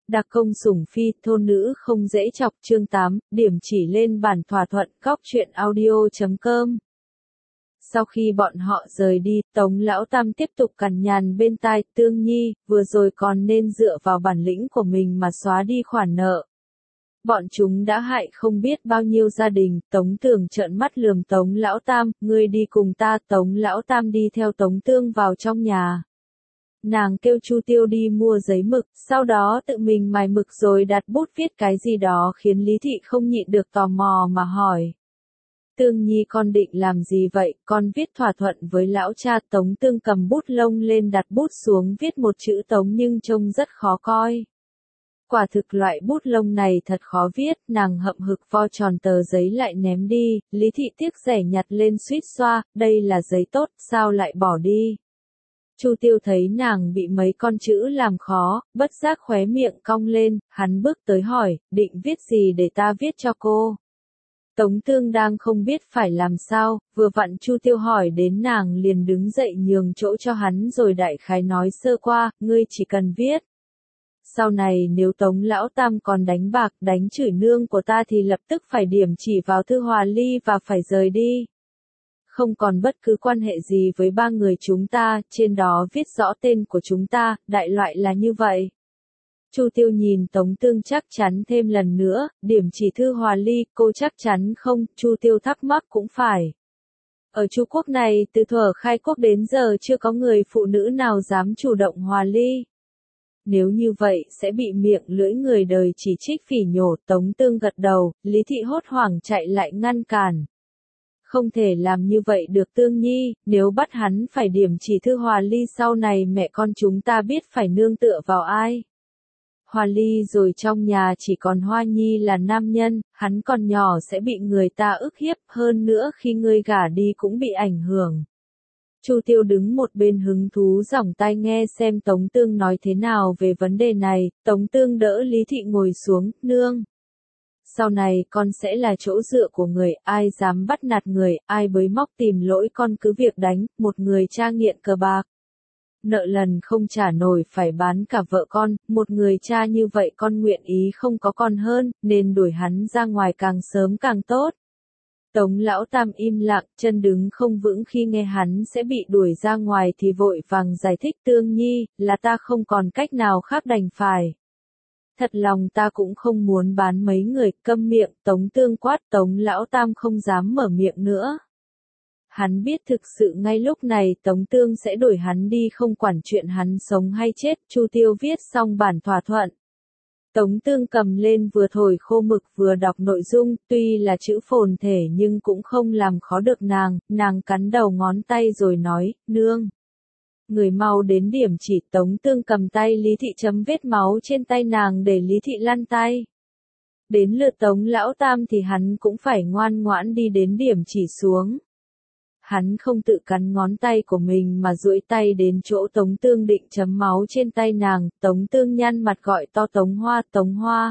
Đặc công sủng phi, thôn nữ không dễ chọc chương 8, điểm chỉ lên bản thỏa thuận, góc truyện audio.com. Sau khi bọn họ rời đi, Tống Lão Tam tiếp tục cằn nhằn bên tai, Tương Nhi, vừa rồi còn nên dựa vào bản lĩnh của mình mà xóa đi khoản nợ. Bọn chúng đã hại không biết bao nhiêu gia đình, Tống Tường trợn mắt lườm Tống Lão Tam, ngươi đi cùng ta, Tống Lão Tam đi theo Tống Tương vào trong nhà. Nàng kêu Chu Tiêu đi mua giấy mực, sau đó tự mình mài mực rồi đặt bút viết cái gì đó khiến Lý Thị không nhịn được tò mò mà hỏi. Tương Nhi con định làm gì vậy, con viết thỏa thuận với lão cha. Tống Tương cầm bút lông lên đặt bút xuống viết một chữ Tống nhưng trông rất khó coi. Quả thực loại bút lông này thật khó viết, nàng hậm hực vo tròn tờ giấy lại ném đi, Lý Thị tiếc rẻ nhặt lên suýt xoa, đây là giấy tốt, sao lại bỏ đi. Chu Tiêu thấy nàng bị mấy con chữ làm khó, bất giác khóe miệng cong lên, hắn bước tới hỏi, định viết gì để ta viết cho cô. Tống Tương đang không biết phải làm sao, vừa vặn Chu Tiêu hỏi đến nàng liền đứng dậy nhường chỗ cho hắn rồi đại khái nói sơ qua, ngươi chỉ cần viết. Sau này nếu Tống Lão Tam còn đánh bạc, đánh chửi nương của ta thì lập tức phải điểm chỉ vào thư hòa ly và phải rời đi. Không còn bất cứ quan hệ gì với ba người chúng ta, trên đó viết rõ tên của chúng ta, đại loại là như vậy. Chu Tiêu nhìn Tống Tương chắc chắn thêm lần nữa, điểm chỉ thư hòa ly, cô chắc chắn không, Chu Tiêu thắc mắc cũng phải. Ở Chu Quốc này, từ thuở khai quốc đến giờ chưa có người phụ nữ nào dám chủ động hòa ly. Nếu như vậy sẽ bị miệng lưỡi người đời chỉ trích phỉ nhổ. Tống Tương gật đầu, Lý Thị hốt hoảng chạy lại ngăn cản. Không thể làm như vậy được Tương Nhi, nếu bắt hắn phải điểm chỉ thư hòa ly sau này mẹ con chúng ta biết phải nương tựa vào ai. Hòa ly rồi trong nhà chỉ còn Hoa Nhi là nam nhân, hắn còn nhỏ sẽ bị người ta ức hiếp, hơn nữa khi ngươi gả đi cũng bị ảnh hưởng. Chu Tiêu đứng một bên hứng thú giỏng tai nghe xem Tống Tương nói thế nào về vấn đề này. Tống Tương đỡ Lý Thị ngồi xuống, nương. Sau này con sẽ là chỗ dựa của người, ai dám bắt nạt người, ai bới móc tìm lỗi con cứ việc đánh, một người cha nghiện cờ bạc. Nợ lần không trả nổi phải bán cả vợ con, một người cha như vậy con nguyện ý không có con hơn, nên đuổi hắn ra ngoài càng sớm càng tốt. Tống Lão Tam im lặng, chân đứng không vững khi nghe hắn sẽ bị đuổi ra ngoài thì vội vàng giải thích Tương Nhi, là ta không còn cách nào khác đành phải. Thật lòng ta cũng không muốn bán mấy người, câm miệng. Tống Tương quát. Tống Lão Tam không dám mở miệng nữa. Hắn biết thực sự ngay lúc này Tống Tương sẽ đuổi hắn đi không quản chuyện hắn sống hay chết. Chu Tiêu viết xong bản thỏa thuận. Tống Tương cầm lên vừa thổi khô mực vừa đọc nội dung, tuy là chữ phồn thể nhưng cũng không làm khó được nàng cắn đầu ngón tay rồi nói, nương. Người mau đến điểm chỉ. Tống Tương cầm tay Lý Thị chấm vết máu trên tay nàng để Lý Thị lăn tay. Đến lượt Tống Lão Tam thì hắn cũng phải ngoan ngoãn đi đến điểm chỉ xuống. Hắn không tự cắn ngón tay của mình mà duỗi tay đến chỗ Tống Tương định chấm máu trên tay nàng. Tống Tương nhăn mặt gọi to Tống Hoa.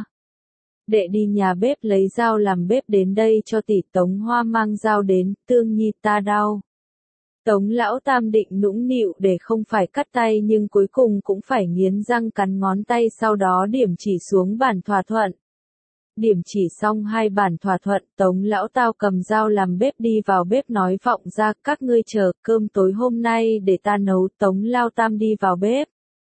Đệ đi nhà bếp lấy dao làm bếp đến đây cho tỷ. Tống Hoa mang dao đến, Tương Nhi ta đau. Tống Lão Tam định nũng nịu để không phải cắt tay nhưng cuối cùng cũng phải nghiến răng cắn ngón tay sau đó điểm chỉ xuống bản thỏa thuận. Điểm chỉ xong hai bản thỏa thuận, Tống Lão Tao cầm dao làm bếp đi vào bếp nói vọng ra, các ngươi chờ, cơm tối hôm nay để ta nấu. Tống Lão Tam đi vào bếp.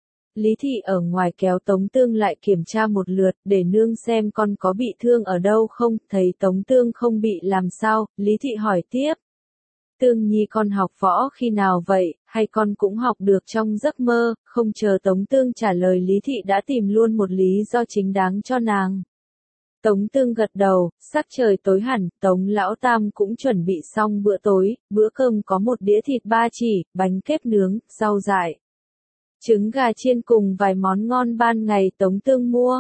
Lý Thị ở ngoài kéo Tống Tương lại kiểm tra một lượt, để nương xem con có bị thương ở đâu không. Thấy Tống Tương không bị làm sao, Lý Thị hỏi tiếp. Tương Nhi con học võ khi nào vậy, hay con cũng học được trong giấc mơ? Không chờ Tống Tương trả lời Lý Thị đã tìm luôn một lý do chính đáng cho nàng. Tống Tương gật đầu, sắc trời tối hẳn, Tống Lão Tam cũng chuẩn bị xong bữa tối. Bữa cơm có một đĩa thịt ba chỉ, bánh kếp nướng, rau dại, trứng gà chiên cùng vài món ngon ban ngày Tống Tương mua.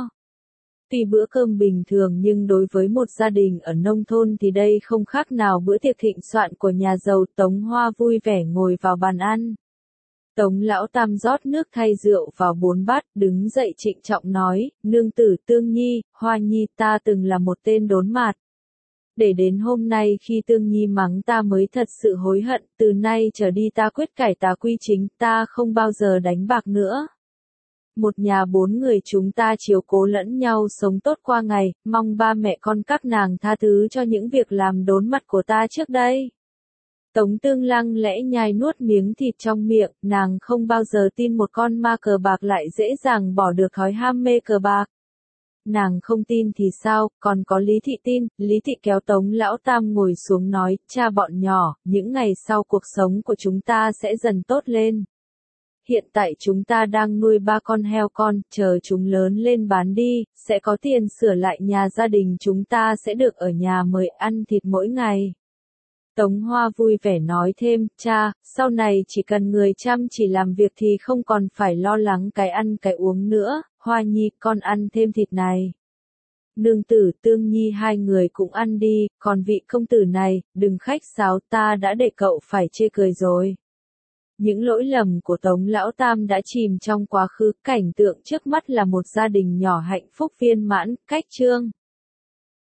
Tuy bữa cơm bình thường nhưng đối với một gia đình ở nông thôn thì đây không khác nào bữa tiệc thịnh soạn của nhà giàu. Tống Hoa vui vẻ ngồi vào bàn ăn. Tống Lão Tam rót nước thay rượu vào 4 bát, đứng dậy trịnh trọng nói, nương tử Tương Nhi, Hoa Nhi ta từng là một tên đốn mạt. Để đến hôm nay khi Tương Nhi mắng ta mới thật sự hối hận, từ nay trở đi ta quyết cải tà quy chính, ta không bao giờ đánh bạc nữa. Một nhà 4 người chúng ta chiếu cố lẫn nhau sống tốt qua ngày, mong ba mẹ con các nàng tha thứ cho những việc làm đốn mặt của ta trước đây. Tống Tương lặng lẽ nhai nuốt miếng thịt trong miệng, nàng không bao giờ tin một con ma cờ bạc lại dễ dàng bỏ được thói ham mê cờ bạc. Nàng không tin thì sao, còn có Lý Thị tin, Lý Thị kéo Tống Lão Tam ngồi xuống nói, cha bọn nhỏ, những ngày sau cuộc sống của chúng ta sẽ dần tốt lên. Hiện tại chúng ta đang nuôi 3 con heo con, chờ chúng lớn lên bán đi, sẽ có tiền sửa lại nhà gia đình chúng ta sẽ được ở nhà mời ăn thịt mỗi ngày. Tống Hoa vui vẻ nói thêm, cha, sau này chỉ cần người chăm chỉ làm việc thì không còn phải lo lắng cái ăn cái uống nữa, Hoa Nhi con ăn thêm thịt này. Nương tử Tương Nhi hai người cũng ăn đi, còn vị công tử này, đừng khách sáo ta đã để cậu phải chê cười rồi. Những lỗi lầm của Tống Lão Tam đã chìm trong quá khứ, cảnh tượng trước mắt là một gia đình nhỏ hạnh phúc viên mãn, cách chương.